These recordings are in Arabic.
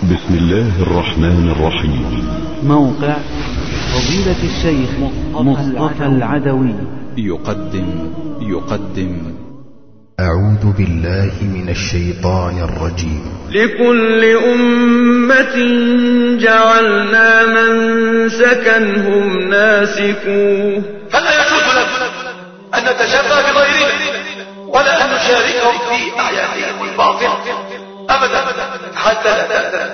بسم الله الرحمن الرحيم. موقع فضيلة الشيخ مصطفى العدوي يقدم أعوذ بالله من الشيطان الرجيم. لكل أمة جعلنا منسكا هم ناسكوه، فلا يجوز لنا أن نتشبه بغيرنا ولا أن نشاركهم في أعيادهم الباطلة أبدا، حتى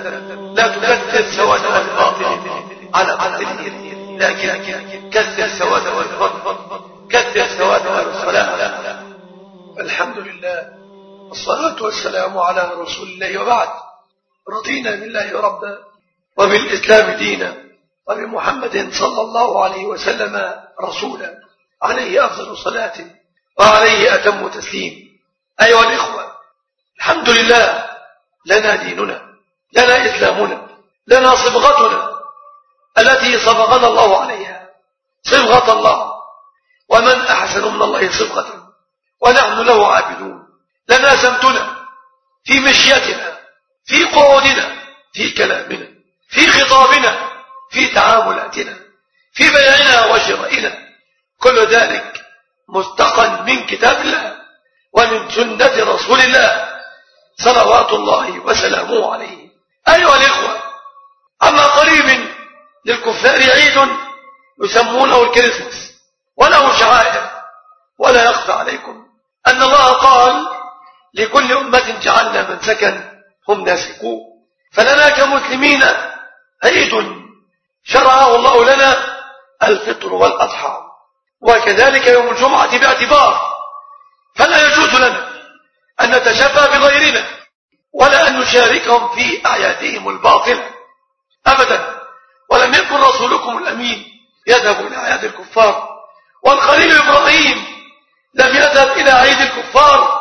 لا تكثر سواد الباطل على باطلهم، لكن كثر سواد الفضل، كثر سواد الصلاة. الحمد لله والصلاة والسلام على رسول الله، وبعد. رضينا بالله ربا وبالإسلام دينا وبمحمد صلى الله عليه وسلم رسولا، عليه أفضل صلاة وعليه أتم تسليم. أيها الإخوة، الحمد لله، لنا ديننا، لنا إسلامنا، لنا صبغتنا التي صبغنا الله عليها، صبغة الله، ومن أحسن من الله صبغة، ونحن له عابدون. لنا سمتنا في مشيتنا، في قعودنا، في كلامنا، في خطابنا، في تعاملاتنا، في بيعنا وشرائنا، كل ذلك مستقى من كتاب الله ومن سنة رسول الله صلوات الله وسلامه عليه. أيها الإخوة، أما قريب للكفار عيد يسمونه الكريسماس، وله شعائر، ولا يخفى عليكم أن الله قال لكل أمة جعلنا منسكا هم ناسكوه. فلنا كمسلمين عيد شرعه الله لنا، الفطر والأضحى، وكذلك يوم الجمعة باعتبار. فلا يجوز لنا أن نتشبه بغيرنا ولا أن نشاركهم في أعيادهم الباطلة أبدا. ولم يكن رسولكم الأمين يذهب إلى أعياد الكفار، والخليل إبراهيم لم يذهب إلى عيد الكفار،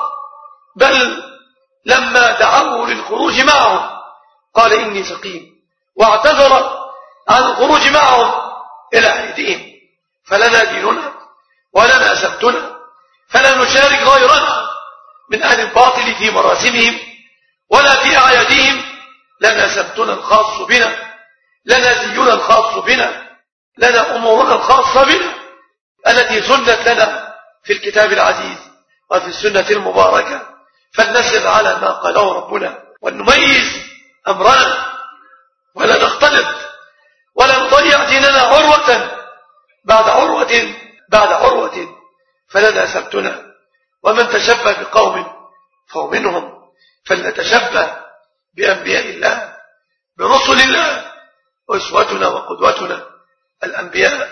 بل لما دعوه للخروج معهم قال إني سقيم، واعتذر عن الخروج معهم إلى عيدهم. فلنا ديننا ولنا سبتنا، فلا نشارك غيرنا من أهل الباطل في مراسمهم ولا في أعيادهم. لنا سبتنا الخاص بنا، لنا زينا الخاص بنا، لنا أمورنا الخاصة بنا التي سنت لنا في الكتاب العزيز وفي السنة المباركة. فلنسر على ما قاله ربنا، ونميز أمرنا، ولا نختلط، ولا نضيع ديننا عروة بعد عروة بعد عروة. فلنا سبتنا، ومن تشبه بقوم فهو منهم. فلنتشبه بأنبياء الله، برسل الله، أسوتنا وقدوتنا الأنبياء،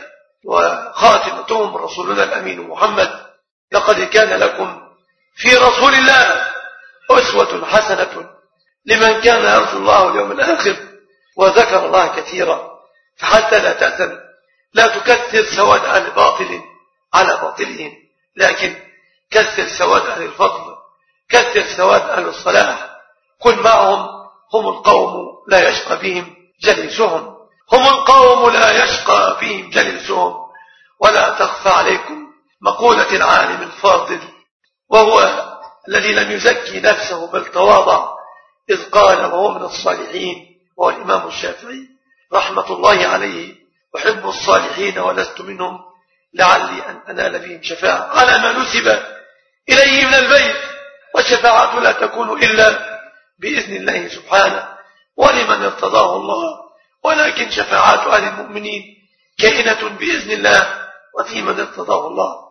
وخاتمتهم رسولنا الأمين محمد. لقد كان لكم في رسول الله أسوة حسنة لمن كان يرجو الله واليوم الآخر وذكر الله كثيرا. فحتى لا تأثم، لا تكثر سواد أهل باطل على باطلهم، لكن كثر سواد أهل الفضل، كثر سواد أهل الصلاح. كن معهم، هم القوم لا يشقى بهم جليسهم، هم القوم لا يشقى بهم جليسهم. ولا تخفى عليكم مقولة العالم الفاضل، وهو الذي لم يزكي نفسه بل تواضع، إذ قال وهو من الصالحين، وهو الإمام الشافعي رحمة الله عليه: أحب الصالحين ولست منهم لعلي أن أنال بهم شفاعة على ما نسب إليه من البيت، والشفاعة لا تكون إلا بإذن الله سبحانه ولمن ارتضاه الله، ولكن شفاعات أهل المؤمنين كائنة بإذن الله وفي من ارتضاه الله.